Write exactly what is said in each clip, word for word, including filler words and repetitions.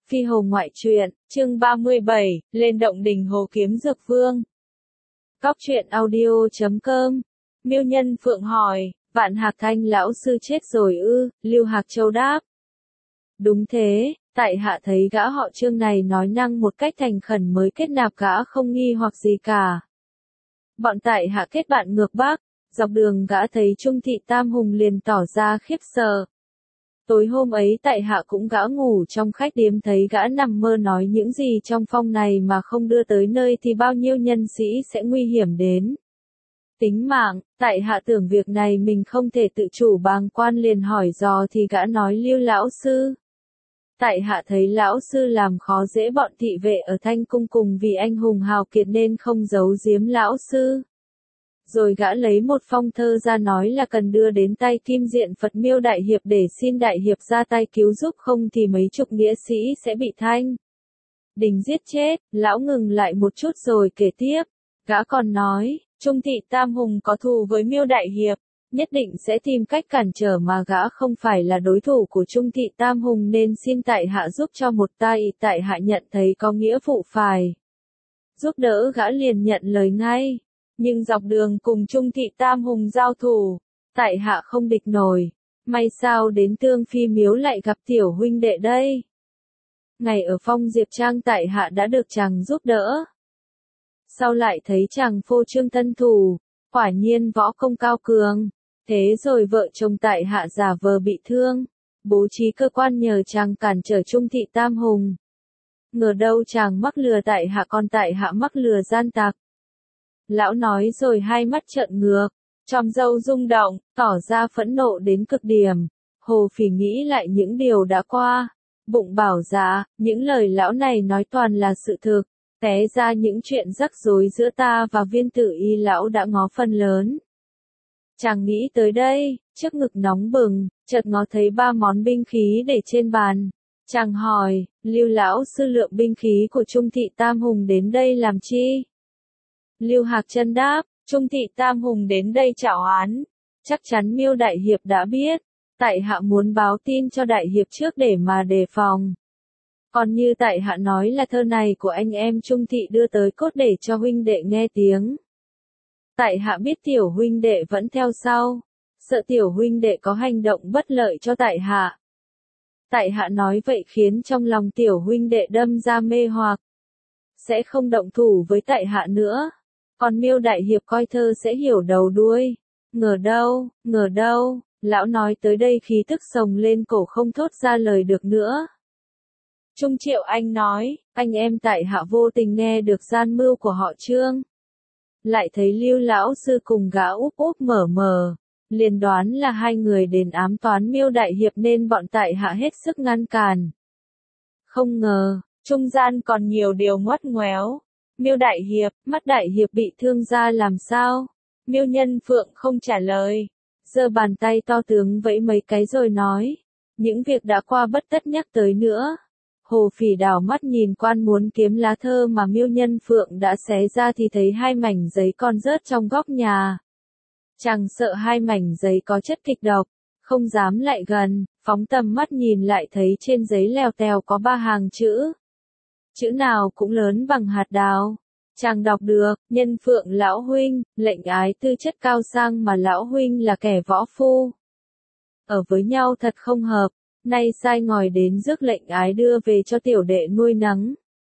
Phi Hồ ngoại truyện, chương ba mươi bảy, lên động đỉnh Hồ Kiếm Dược Vương. Cóc truyện audio chấm com. Miêu Nhân Phượng hỏi, Vạn Hạc Thanh lão sư chết rồi ư? Lưu Hạc Châu đáp. Đúng thế, tại hạ thấy gã họ Trương này nói năng một cách thành khẩn mới kết nạp gã không nghi hoặc gì cả. Bọn tại hạ kết bạn ngược Bắc, dọc đường gã thấy Trung Thị Tam Hùng liền tỏ ra khiếp sợ. Tối hôm ấy tại hạ cũng gã ngủ trong khách điếm thấy gã nằm mơ nói những gì trong phong này mà không đưa tới nơi thì bao nhiêu nhân sĩ sẽ nguy hiểm đến tính mạng. Tại hạ tưởng việc này mình không thể tự chủ bàng quan liền hỏi dò thì gã nói Lưu lão sư. Tại hạ thấy lão sư làm khó dễ bọn thị vệ ở Thanh Cung cùng vì anh hùng hào kiệt nên không giấu giếm lão sư. Rồi gã lấy một phong thơ ra nói là cần đưa đến tay Kim Diện Phật Miêu Đại Hiệp để xin Đại Hiệp ra tay cứu giúp, không thì mấy chục nghĩa sĩ sẽ bị Thanh Đình giết chết. Lão ngừng lại một chút rồi kể tiếp. Gã còn nói, Trung Thị Tam Hùng có thù với Miêu Đại Hiệp, nhất định sẽ tìm cách cản trở mà gã không phải là đối thủ của Trung Thị Tam Hùng nên xin tại hạ giúp cho một tay. Tại hạ nhận thấy có nghĩa vụ phải giúp đỡ gã liền nhận lời ngay. Nhưng dọc đường cùng Trung Thị Tam Hùng giao thủ, tại hạ không địch nổi. May sao đến Tương Phi Miếu lại gặp tiểu huynh đệ đây. Ngày ở Phong Diệp Trang tại hạ đã được chàng giúp đỡ. Sau lại thấy chàng phô trương thân thủ, quả nhiên võ công cao cường. Thế rồi vợ chồng tại hạ giả vờ bị thương, bố trí cơ quan nhờ chàng cản trở Trung Thị Tam Hùng. Ngờ đâu chàng mắc lừa tại hạ, còn tại hạ mắc lừa gian tặc. Lão nói rồi hai mắt trợn ngược, tròm râu rung động, tỏ ra phẫn nộ đến cực điểm. Hồ Phỉ nghĩ lại những điều đã qua, bụng bảo dạ, những lời lão này nói toàn là sự thực. Té ra những chuyện rắc rối giữa ta và Viên Tử Y lão đã ngó phần lớn. Chàng nghĩ tới đây, trước ngực nóng bừng, chợt ngó thấy ba món binh khí để trên bàn. Chàng hỏi, Lưu lão sư lượng binh khí của Trung Thị Tam Hùng đến đây làm chi? Lưu Hạc Chân đáp, Trung Thị Tam Hùng đến đây trảo án, chắc chắn Miêu Đại Hiệp đã biết, tại hạ muốn báo tin cho Đại Hiệp trước để mà đề phòng. Còn như tại hạ nói là thơ này của anh em Trung Thị đưa tới cốt để cho huynh đệ nghe tiếng. Tại hạ biết tiểu huynh đệ vẫn theo sau, sợ tiểu huynh đệ có hành động bất lợi cho tại hạ. Tại hạ nói vậy khiến trong lòng tiểu huynh đệ đâm ra mê hoặc, sẽ không động thủ với tại hạ nữa. Còn Miêu Đại Hiệp coi thơ sẽ hiểu đầu đuôi. Ngờ đâu, ngờ đâu, lão nói tới đây khí tức sồng lên cổ không thốt ra lời được nữa. Trung Triệu Anh nói, anh em tại hạ vô tình nghe được gian mưu của họ Trương. Lại thấy Lưu lão sư cùng gã úp úp mở mờ, liền đoán là hai người đến ám toán Miêu Đại Hiệp nên bọn tại hạ hết sức ngăn cản. Không ngờ, trung gian còn nhiều điều ngoắt ngoéo. Miêu Đại Hiệp, mắt Đại Hiệp bị thương ra làm sao? Miêu Nhân Phượng không trả lời, giơ bàn tay to tướng vẫy mấy cái rồi nói, những việc đã qua bất tất nhắc tới nữa. Hồ Phỉ đảo mắt nhìn quan muốn kiếm lá thơ mà Miêu Nhân Phượng đã xé ra thì thấy hai mảnh giấy còn rớt trong góc nhà. Chàng sợ hai mảnh giấy có chất kịch độc, không dám lại gần, phóng tầm mắt nhìn lại thấy trên giấy lèo tèo có ba hàng chữ. Chữ nào cũng lớn bằng hạt đào. Chàng đọc được, Nhân Phượng lão huynh, lệnh ái tư chất cao sang mà lão huynh là kẻ võ phu. Ở với nhau thật không hợp, nay sai ngòi đến rước lệnh ái đưa về cho tiểu đệ nuôi nấng.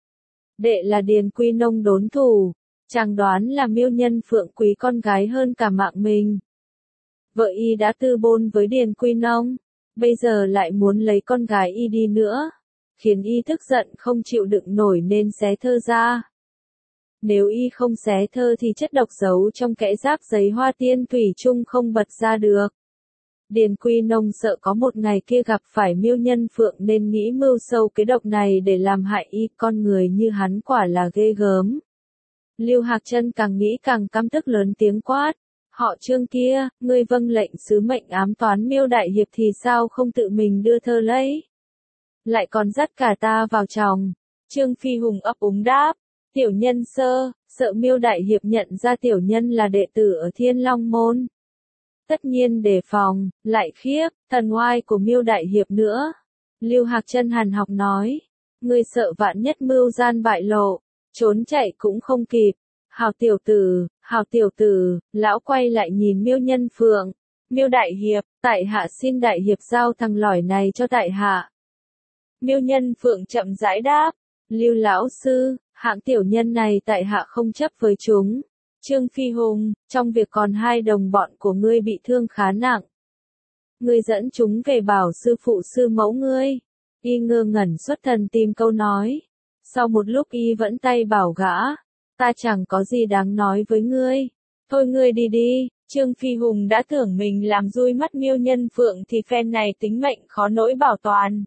Đệ là Điền Quy Nông đốn thủ, chàng đoán là Miêu Nhân Phượng quý con gái hơn cả mạng mình. Vợ y đã tư bôn với Điền Quy Nông, bây giờ lại muốn lấy con gái y đi nữa, khiến y tức giận không chịu đựng nổi nên xé thơ ra. Nếu y không xé thơ thì chất độc giấu trong kẽ giáp giấy hoa tiên thủy chung không bật ra được. Điền Quy Nông sợ có một ngày kia gặp phải Miêu Nhân Phượng nên nghĩ mưu sâu kế độc này để làm hại y, con người như hắn quả là ghê gớm. Lưu Hạc Chân càng nghĩ càng căm tức lớn tiếng quát, họ Trương kia, ngươi vâng lệnh sứ mệnh ám toán Miêu Đại Hiệp thì sao không tự mình đưa thơ lấy? Lại còn dắt cả ta vào chồng. Trương Phi Hùng ấp úng đáp, tiểu nhân sơ, sợ Miêu Đại Hiệp nhận ra tiểu nhân là đệ tử ở Thiên Long Môn. Tất nhiên đề phòng, lại khiếp, thần oai của Miêu Đại Hiệp nữa. Lưu Hạc Chân hàn học nói, Ngươi sợ vạn nhất mưu gian bại lộ, trốn chạy cũng không kịp. Hào tiểu tử, hào tiểu tử, lão quay lại nhìn Miêu Nhân Phượng. Miêu đại hiệp, tại hạ xin đại hiệp giao thằng lỏi này cho tại hạ. Miêu Nhân Phượng chậm rãi đáp, Lưu lão sư, hạng tiểu nhân này tại hạ không chấp với chúng. Trương Phi Hùng, trong việc còn hai đồng bọn của ngươi bị thương khá nặng. Ngươi dẫn chúng về bảo sư phụ sư mẫu ngươi. Y ngơ ngẩn xuất thần tìm câu nói. Sau một lúc y vẫn tay bảo gã, ta chẳng có gì đáng nói với ngươi. Thôi ngươi đi đi. Trương Phi Hùng đã tưởng mình làm dui mắt Miêu Nhân Phượng thì phen này tính mệnh khó nỗi bảo toàn.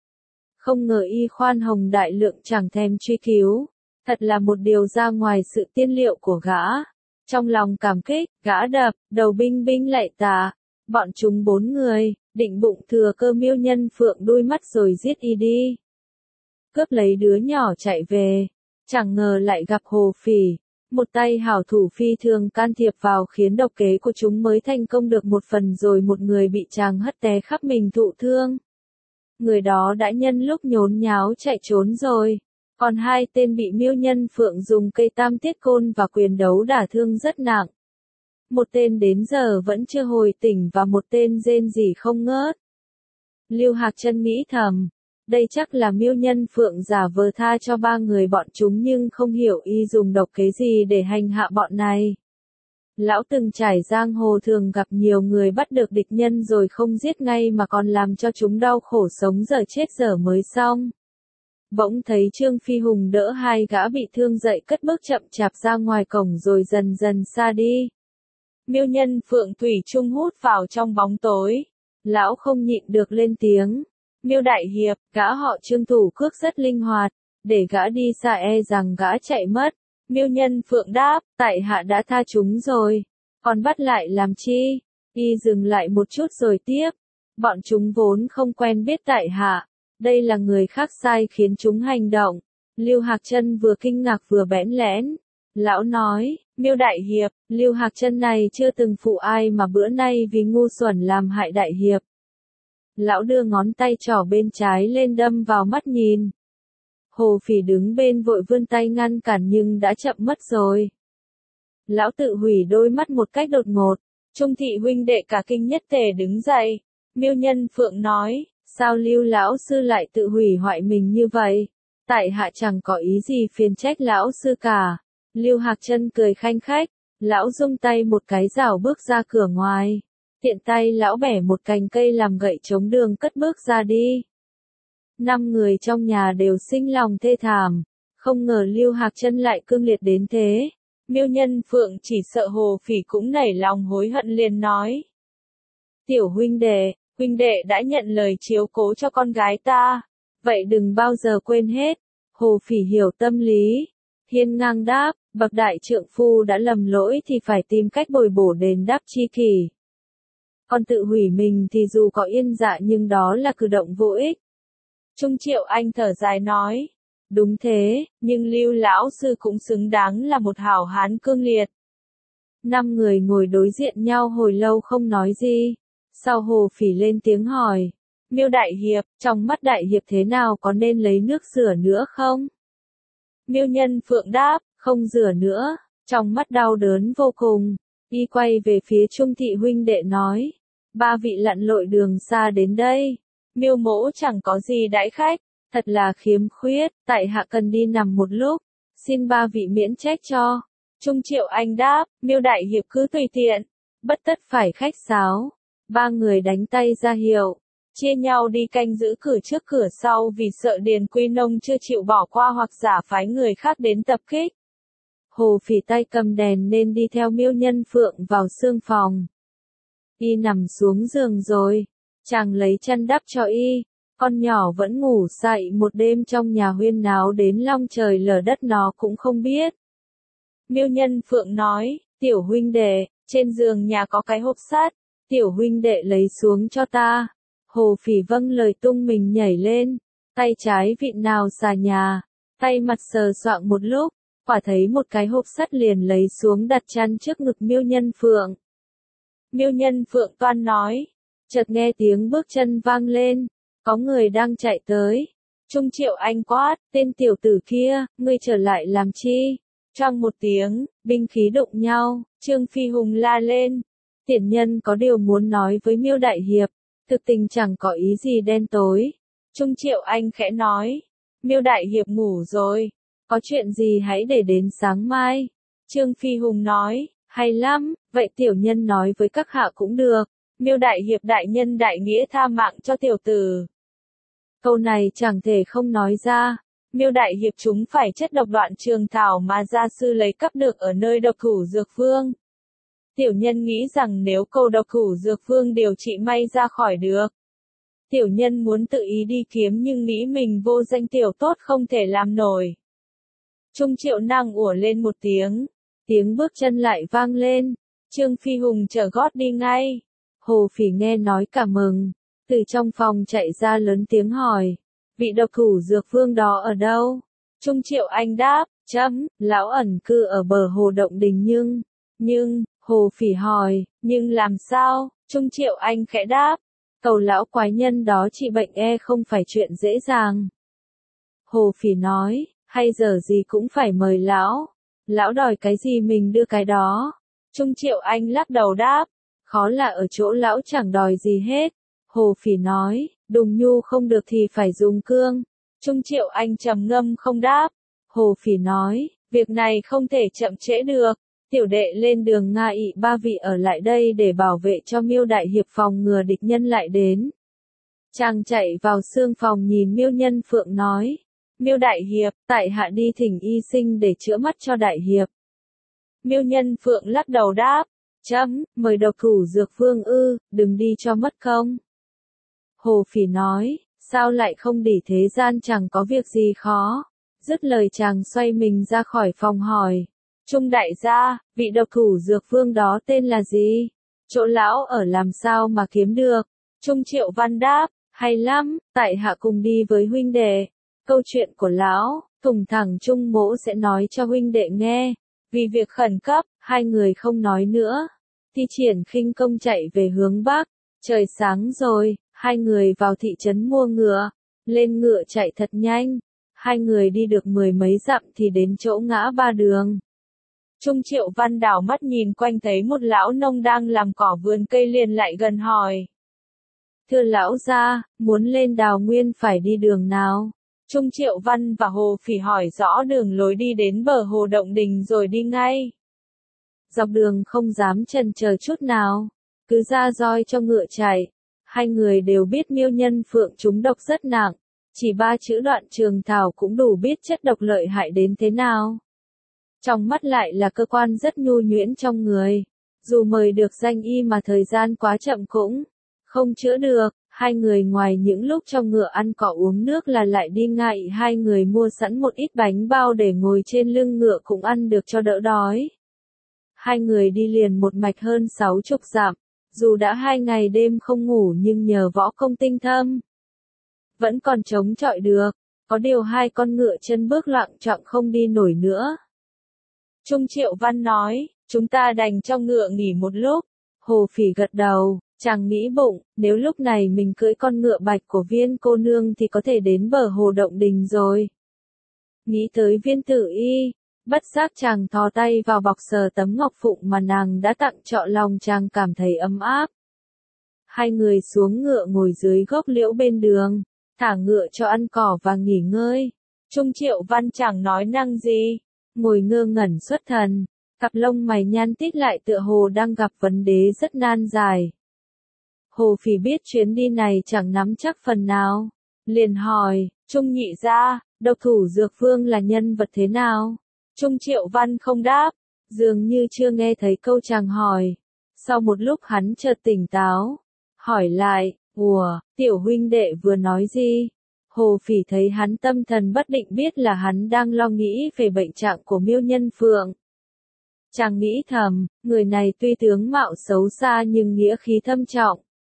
Không ngờ y khoan hồng đại lượng chẳng thèm truy cứu. Thật là một điều ra ngoài sự tiên liệu của gã. Trong lòng cảm kích, gã đập, đầu binh binh lạy tạ. Bọn chúng bốn người, định bụng thừa cơ Miêu Nhân Phượng đuôi mắt rồi giết y đi. Cướp lấy đứa nhỏ chạy về. Chẳng ngờ lại gặp Hồ Phỉ. Một tay hảo thủ phi thường can thiệp vào khiến độc kế của chúng mới thành công được một phần rồi một người bị chàng hất té khắp mình thụ thương. Người đó đã nhân lúc nhốn nháo chạy trốn rồi. Còn hai tên bị Miêu Nhân Phượng dùng cây tam tiết côn và quyền đấu đả thương rất nặng. Một tên đến giờ vẫn chưa hồi tỉnh và một tên rên rỉ không ngớt. Lưu Hạc Chân nghĩ thầm, đây chắc là Miêu Nhân Phượng giả vờ tha cho ba người bọn chúng nhưng không hiểu y dùng độc kế gì để hành hạ bọn này. Lão từng trải giang hồ thường gặp nhiều người bắt được địch nhân rồi không giết ngay mà còn làm cho chúng đau khổ sống giờ chết giờ mới xong. Bỗng thấy Trương Phi Hùng đỡ hai gã bị thương dậy cất bước chậm chạp ra ngoài cổng rồi dần dần xa đi. Miêu Nhân Phượng thủy chung hút vào trong bóng tối. Lão không nhịn được lên tiếng. Miêu đại hiệp, gã họ Trương thủ cước rất linh hoạt. Để gã đi xa e rằng gã chạy mất. Miêu Nhân Phượng đáp, tại hạ đã tha chúng rồi. Còn bắt lại làm chi? Y dừng lại một chút rồi tiếp. Bọn chúng vốn không quen biết tại hạ. Đây là người khác sai khiến chúng hành động. Lưu Hạc Chân vừa kinh ngạc vừa bẽn lẽn. Lão nói, Miêu đại hiệp, Lưu Hạc Chân này chưa từng phụ ai mà bữa nay vì ngu xuẩn làm hại đại hiệp. Lão đưa ngón tay trỏ bên trái lên đâm vào mắt nhìn. Hồ Phỉ đứng bên vội vươn tay ngăn cản nhưng đã chậm mất rồi. Lão tự hủy đôi mắt một cách đột ngột. Trung thị huynh đệ cả kinh nhất tề đứng dậy. Miêu Nhân Phượng nói, sao Lưu lão sư lại tự hủy hoại mình như vậy? Tại hạ chẳng có ý gì phiền trách lão sư cả. Lưu Hạc Chân cười khanh khách. Lão rung tay một cái rảo bước ra cửa ngoài. Tiện tay lão bẻ một cành cây làm gậy chống đường cất bước ra đi. Năm người trong nhà đều sinh lòng thê thảm. Không ngờ Lưu Hạc Chân lại cương liệt đến thế. Miêu Nhân Phượng chỉ sợ Hồ Phỉ cũng nảy lòng hối hận liền nói. Tiểu huynh đệ, huynh đệ đã nhận lời chiếu cố cho con gái ta. Vậy đừng bao giờ quên hết. Hồ Phỉ hiểu tâm lý. Hiên ngang đáp, bậc đại trượng phu đã lầm lỗi thì phải tìm cách bồi bổ đền đáp chi kỷ. Còn tự hủy mình thì dù có yên dạ nhưng đó là cử động vô ích. Trung Triệu Anh thở dài nói. Đúng thế, nhưng Lưu lão sư cũng xứng đáng là một hảo hán cương liệt. Năm người ngồi đối diện nhau hồi lâu không nói gì. Sau Hồ Phỉ lên tiếng hỏi. Miêu đại hiệp, trong mắt đại hiệp thế nào có nên lấy nước rửa nữa không? Miêu Nhân Phượng đáp, không rửa nữa. Trong mắt đau đớn vô cùng. Y quay về phía Trung thị huynh đệ nói. Ba vị lặn lội đường xa đến đây. Miêu mỗ chẳng có gì đãi khách. Thật là khiếm khuyết, tại hạ cần đi nằm một lúc. Xin ba vị miễn trách cho. Trung Triệu Anh đáp, Miêu đại hiệp cứ tùy tiện. Bất tất phải khách sáo. Ba người đánh tay ra hiệu. Chia nhau đi canh giữ cửa trước cửa sau vì sợ Điền Quy Nông chưa chịu bỏ qua hoặc giả phái người khác đến tập kích. Hồ Phỉ tay cầm đèn nên đi theo Miêu Nhân Phượng vào xương phòng. Y nằm xuống giường rồi. Chàng lấy chăn đắp cho y. Con nhỏ vẫn ngủ dậy một đêm trong nhà huyên náo đến long trời lở đất nó cũng không biết. Miêu Nhân Phượng nói, tiểu huynh đệ, trên giường nhà có cái hộp sắt, tiểu huynh đệ lấy xuống cho ta. Hồ Phỉ vâng lời tung mình nhảy lên, tay trái vịn nào xà nhà, tay mặt sờ soạng một lúc, quả thấy một cái hộp sắt liền lấy xuống đặt chăn trước ngực Miêu Nhân Phượng. Miêu Nhân Phượng toan nói, chợt nghe tiếng bước chân vang lên, có người đang chạy tới. Trung Triệu Anh quát, tên tiểu tử kia, ngươi trở lại làm chi? Choang một tiếng, binh khí đụng nhau, Trương Phi Hùng la lên. Tiền nhân có điều muốn nói với Miêu Đại Hiệp, thực tình chẳng có ý gì đen tối. Trung Triệu Anh khẽ nói, Miêu Đại Hiệp ngủ rồi, có chuyện gì hãy để đến sáng mai. Trương Phi Hùng nói, hay lắm, vậy tiểu nhân nói với các hạ cũng được. Miêu Đại Hiệp đại nhân đại nghĩa tha mạng cho tiểu tử. Câu này chẳng thể không nói ra. Miêu Đại Hiệp chúng phải chất độc đoạn trường thảo mà gia sư lấy cắp được ở nơi độc thủ dược vương. Tiểu nhân nghĩ rằng nếu câu độc thủ dược vương điều trị may ra khỏi được. Tiểu nhân muốn tự ý đi kiếm nhưng nghĩ mình vô danh tiểu tốt không thể làm nổi. Trung Triệu Năng ủa lên một tiếng. Tiếng bước chân lại vang lên. Trương Phi Hùng chở gót đi ngay. Hồ Phỉ nghe nói cả mừng. Từ trong phòng chạy ra lớn tiếng hỏi. Vị độc thủ dược vương đó ở đâu? Trung Triệu Anh đáp, chấm, lão ẩn cư ở bờ hồ Động Đình nhưng, nhưng, Hồ Phỉ hỏi, nhưng làm sao? Trung Triệu Anh khẽ đáp, cầu lão quái nhân đó trị bệnh e không phải chuyện dễ dàng. Hồ Phỉ nói, hay giờ gì cũng phải mời lão, lão đòi cái gì mình đưa cái đó. Trung Triệu Anh lắc đầu đáp, khó là ở chỗ lão chẳng đòi gì hết. Hồ Phỉ nói, đùng nhu không được thì phải dùng cương. Trung Triệu Anh trầm ngâm không đáp. Hồ Phỉ nói, việc này không thể chậm trễ được. Tiểu đệ lên đường Nga ị ba vị ở lại đây để bảo vệ cho Miêu Đại Hiệp phòng ngừa địch nhân lại đến. Chàng chạy vào xương phòng nhìn Miêu Nhân Phượng nói. Miêu Đại Hiệp, tại hạ đi thỉnh y sinh để chữa mắt cho Đại Hiệp. Miêu Nhân Phượng lắc đầu đáp. Chấm, mời độc thủ dược vương ư, đừng đi cho mất công. Hồ Phỉ nói, sao lại không để thế gian chẳng có việc gì khó. Dứt lời chàng xoay mình ra khỏi phòng hỏi. Trung đại gia, vị độc thủ dược vương đó tên là gì? Chỗ lão ở làm sao mà kiếm được? Trung Triệu Văn đáp, hay lắm, tại hạ cùng đi với huynh đệ. Câu chuyện của lão, thùng thẳng Trung Mỗ sẽ nói cho huynh đệ nghe. Vì việc khẩn cấp, hai người không nói nữa. Thi triển khinh công chạy về hướng bắc. Trời sáng rồi, hai người vào thị trấn mua ngựa. Lên ngựa chạy thật nhanh. Hai người đi được mười mấy dặm thì đến chỗ ngã ba đường. Trung Triệu Văn đảo mắt nhìn quanh thấy một lão nông đang làm cỏ vườn cây liền lại gần hỏi. Thưa lão gia, muốn lên Đào Nguyên phải đi đường nào? Trung Triệu Văn và Hồ Phỉ hỏi rõ đường lối đi đến bờ hồ Động Đình rồi đi ngay. Dọc đường không dám chần chờ chút nào, cứ ra roi cho ngựa chạy. Hai người đều biết Miêu Nhân Phượng trúng độc rất nặng, chỉ ba chữ đoạn trường thảo cũng đủ biết chất độc lợi hại đến thế nào. Trong mắt lại là cơ quan rất nhu nhuyễn trong người, dù mời được danh y mà thời gian quá chậm cũng không chữa được. Hai người ngoài những lúc trong ngựa ăn cỏ uống nước là lại đi ngay, hai người mua sẵn một ít bánh bao để ngồi trên lưng ngựa cũng ăn được cho đỡ đói. Hai người đi liền một mạch hơn sáu chục dặm, dù đã hai ngày đêm không ngủ nhưng nhờ võ công tinh thâm, vẫn còn chống chọi được, có điều hai con ngựa chân bước loạng choạng không đi nổi nữa. Trung Triệu Văn nói, chúng ta đành trong ngựa nghỉ một lúc. Hồ Phỉ gật đầu, chàng nghĩ bụng, nếu lúc này mình cưỡi con ngựa bạch của Viên cô nương thì có thể đến bờ hồ Động Đình rồi. Nghĩ tới Viên Tử Y, bất giác chàng thò tay vào bọc sờ tấm ngọc phụng mà nàng đã tặng, trọ lòng chàng cảm thấy ấm áp. Hai người xuống ngựa ngồi dưới gốc liễu bên đường, thả ngựa cho ăn cỏ và nghỉ ngơi. Trung Triệu Văn chẳng nói năng gì, ngồi ngơ ngẩn xuất thần, cặp lông mày nhăn tít lại tựa hồ đang gặp vấn đề rất nan giải. Hồ Phỉ biết chuyến đi này chẳng nắm chắc phần nào, liền hỏi, Trung nhị gia, độc thủ dược vương là nhân vật thế nào? Trung Triệu Văn không đáp, dường như chưa nghe thấy câu chàng hỏi. Sau một lúc hắn chợt tỉnh táo, hỏi lại, ủa, tiểu huynh đệ vừa nói gì? Hồ Phỉ thấy hắn tâm thần bất định biết là hắn đang lo nghĩ về bệnh trạng của Miêu Nhân Phượng. Chàng nghĩ thầm, người này tuy tướng mạo xấu xa nhưng nghĩa khí thâm trọng.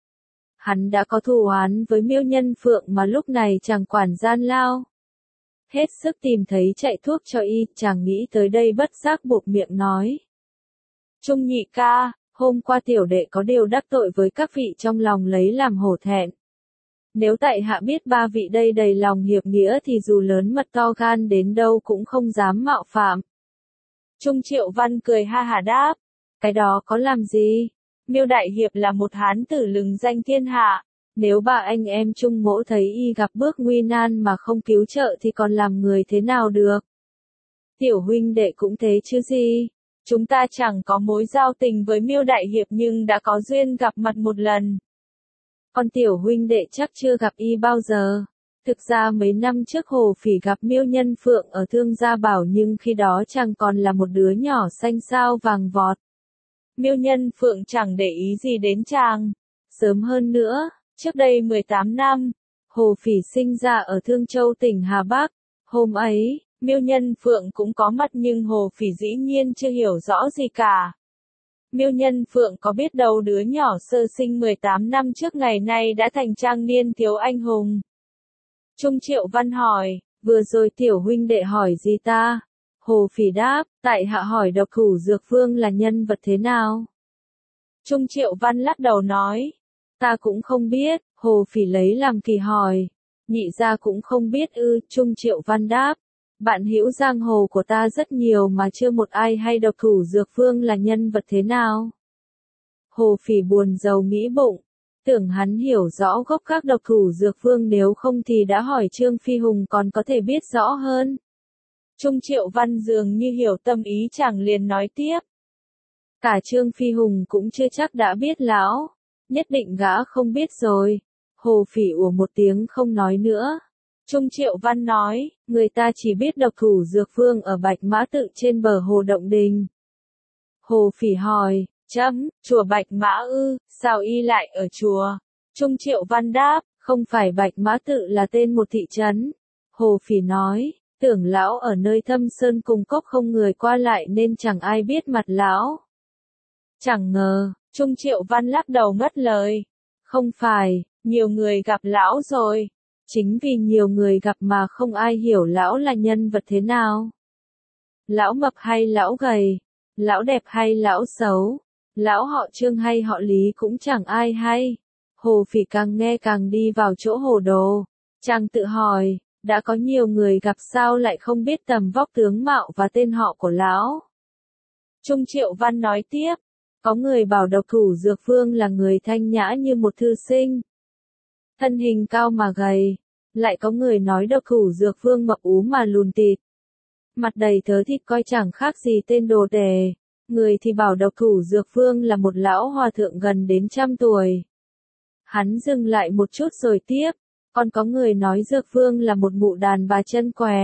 Hắn đã có thù oán với Miêu Nhân Phượng mà lúc này chàng quản gian lao. Hết sức tìm thấy chạy thuốc cho y, chàng nghĩ tới đây bất giác buộc miệng nói. Trung nhị ca, hôm qua tiểu đệ có điều đắc tội với các vị trong lòng lấy làm hổ thẹn. Nếu tại hạ biết ba vị đây đầy lòng hiệp nghĩa thì dù lớn mật to gan đến đâu cũng không dám mạo phạm. Trung Triệu Văn cười ha hả đáp, cái đó có làm gì? Miêu Đại Hiệp là một hán tử lừng danh thiên hạ, nếu ba anh em Trung Mỗ thấy y gặp bước nguy nan mà không cứu trợ thì còn làm người thế nào được? Tiểu huynh đệ cũng thế chứ gì? Chúng ta chẳng có mối giao tình với Miêu Đại Hiệp nhưng đã có duyên gặp mặt một lần. Còn tiểu huynh đệ chắc chưa gặp y bao giờ. Thực ra mấy năm trước Hồ Phỉ gặp Miêu Nhân Phượng ở Thương Gia Bảo nhưng khi đó chàng còn là một đứa nhỏ xanh xao vàng vọt. Miêu Nhân Phượng chẳng để ý gì đến chàng. Sớm hơn nữa, trước đây mười tám năm, Hồ Phỉ sinh ra ở Thương Châu tỉnh Hà Bắc. Hôm ấy, Miêu Nhân Phượng cũng có mặt nhưng Hồ Phỉ dĩ nhiên chưa hiểu rõ gì cả. Miêu Nhân Phượng có biết đâu đứa nhỏ sơ sinh mười tám năm trước ngày nay đã thành trang niên thiếu anh hùng. Trung Triệu Văn hỏi, vừa rồi tiểu huynh đệ hỏi gì ta? Hồ Phỉ đáp, tại hạ hỏi độc thủ Dược Vương là nhân vật thế nào? Trung Triệu Văn lắc đầu nói, ta cũng không biết. Hồ Phỉ lấy làm kỳ hỏi, nhị gia cũng không biết ư? Trung Triệu Văn đáp, bạn hữu giang hồ của ta rất nhiều mà chưa một ai hay độc thủ Dược Vương là nhân vật thế nào. Hồ Phỉ buồn rầu nghĩ bụng, tưởng hắn hiểu rõ gốc các độc thủ Dược Vương nếu không thì đã hỏi Trương Phi Hùng còn có thể biết rõ hơn. Trung Triệu Văn dường như hiểu tâm ý chàng liền nói tiếp. Cả Trương Phi Hùng cũng chưa chắc đã biết lão, nhất định gã không biết rồi. Hồ Phỉ ủa một tiếng không nói nữa. Trung Triệu Văn nói, người ta chỉ biết độc thủ Dược Vương ở Bạch Mã Tự trên bờ hồ Động Đình. Hồ Phỉ hỏi, chấm, chùa Bạch Mã ư, sao y lại ở chùa? Trung Triệu Văn đáp, không phải Bạch Mã Tự là tên một thị trấn. Hồ Phỉ nói, tưởng lão ở nơi thâm sơn cùng cốc không người qua lại nên chẳng ai biết mặt lão. Chẳng ngờ, Trung Triệu Văn lắc đầu ngắt lời. Không phải, nhiều người gặp lão rồi. Chính vì nhiều người gặp mà không ai hiểu lão là nhân vật thế nào. Lão mập hay lão gầy, lão đẹp hay lão xấu, lão họ Trương hay họ Lý cũng chẳng ai hay. Hồ Phỉ càng nghe càng đi vào chỗ hồ đồ. Chàng tự hỏi, đã có nhiều người gặp sao lại không biết tầm vóc tướng mạo và tên họ của lão. Trung Triệu Văn nói tiếp, có người bảo độc thủ Dược Vương là người thanh nhã như một thư sinh. Thân hình cao mà gầy, lại có người nói độc thủ Dược Vương mập ú mà lùn tịt. Mặt đầy thớ thịt coi chẳng khác gì tên đồ tể. Người thì bảo độc thủ Dược Vương là một lão hòa thượng gần đến trăm tuổi. Hắn dừng lại một chút rồi tiếp, còn có người nói Dược Vương là một mụ đàn bà chân què.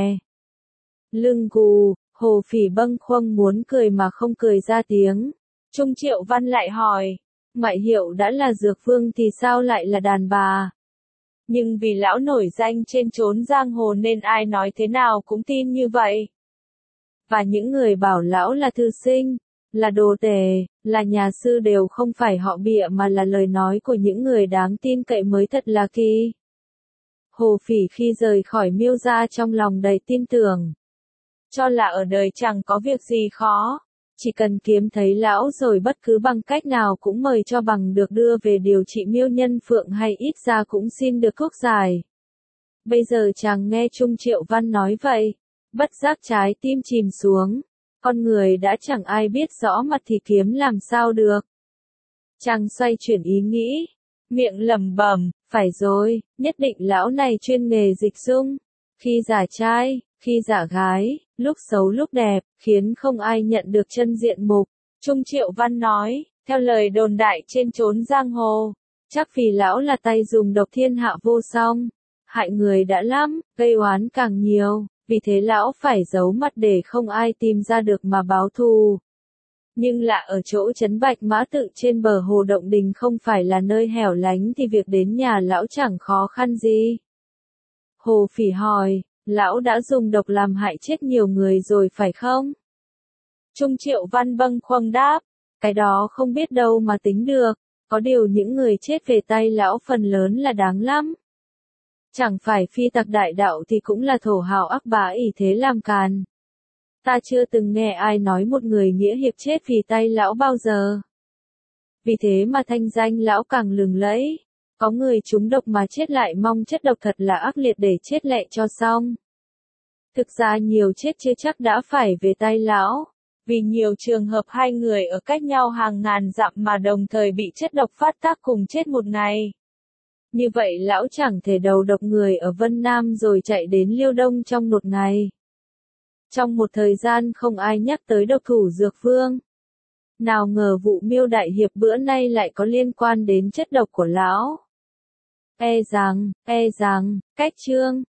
Lưng gù, Hồ Phỉ bâng khuâng muốn cười mà không cười ra tiếng. Trung Triệu Văn lại hỏi, ngoại hiệu đã là Dược Vương thì sao lại là đàn bà? Nhưng vì lão nổi danh trên chốn giang hồ nên ai nói thế nào cũng tin như vậy. Và những người bảo lão là thư sinh, là đồ tể, là nhà sư đều không phải họ bịa mà là lời nói của những người đáng tin cậy mới thật là kỳ. Hồ Phỉ khi rời khỏi Miêu gia trong lòng đầy tin tưởng. Cho là ở đời chẳng có việc gì khó. Chỉ cần kiếm thấy lão rồi bất cứ bằng cách nào cũng mời cho bằng được đưa về điều trị Miêu Nhân Phượng hay ít ra cũng xin được thuốc giải. Bây giờ chàng nghe Trung Triệu Văn nói vậy, bất giác trái tim chìm xuống. Con người đã chẳng ai biết rõ mặt thì kiếm làm sao được. Chàng xoay chuyển ý nghĩ, miệng lẩm bẩm, phải rồi, nhất định lão này chuyên nghề dịch dung. Khi giả trai, khi giả gái, lúc xấu lúc đẹp, khiến không ai nhận được chân diện mục. Trung Triệu Văn nói, theo lời đồn đại trên chốn giang hồ, chắc vì lão là tay dùng độc thiên hạ vô song, hại người đã lắm, gây oán càng nhiều, vì thế lão phải giấu mặt để không ai tìm ra được mà báo thù. Nhưng lạ ở chỗ trấn Bạch Mã Tự trên bờ hồ Động Đình không phải là nơi hẻo lánh thì việc đến nhà lão chẳng khó khăn gì. Hồ Phỉ hỏi, lão đã dùng độc làm hại chết nhiều người rồi phải không? Trung Triệu Văn bâng khuâng đáp, cái đó không biết đâu mà tính được, có điều những người chết về tay lão phần lớn là đáng lắm. Chẳng phải phi tặc đại đạo thì cũng là thổ hào ác bá ỷ thế làm càn. Ta chưa từng nghe ai nói một người nghĩa hiệp chết vì tay lão bao giờ. Vì thế mà thanh danh lão càng lừng lẫy. Có người trúng độc mà chết lại mong chất độc thật là ác liệt để chết lẹ cho xong. Thực ra nhiều chết chưa chắc đã phải về tay lão. Vì nhiều trường hợp hai người ở cách nhau hàng ngàn dặm mà đồng thời bị chất độc phát tác cùng chết một ngày. Như vậy lão chẳng thể đầu độc người ở Vân Nam rồi chạy đến Liêu Đông trong một ngày. Trong một thời gian không ai nhắc tới độc thủ Dược Vương. Nào ngờ vụ Miêu Đại Hiệp bữa nay lại có liên quan đến chất độc của lão. E rằng, e rằng, cách chương.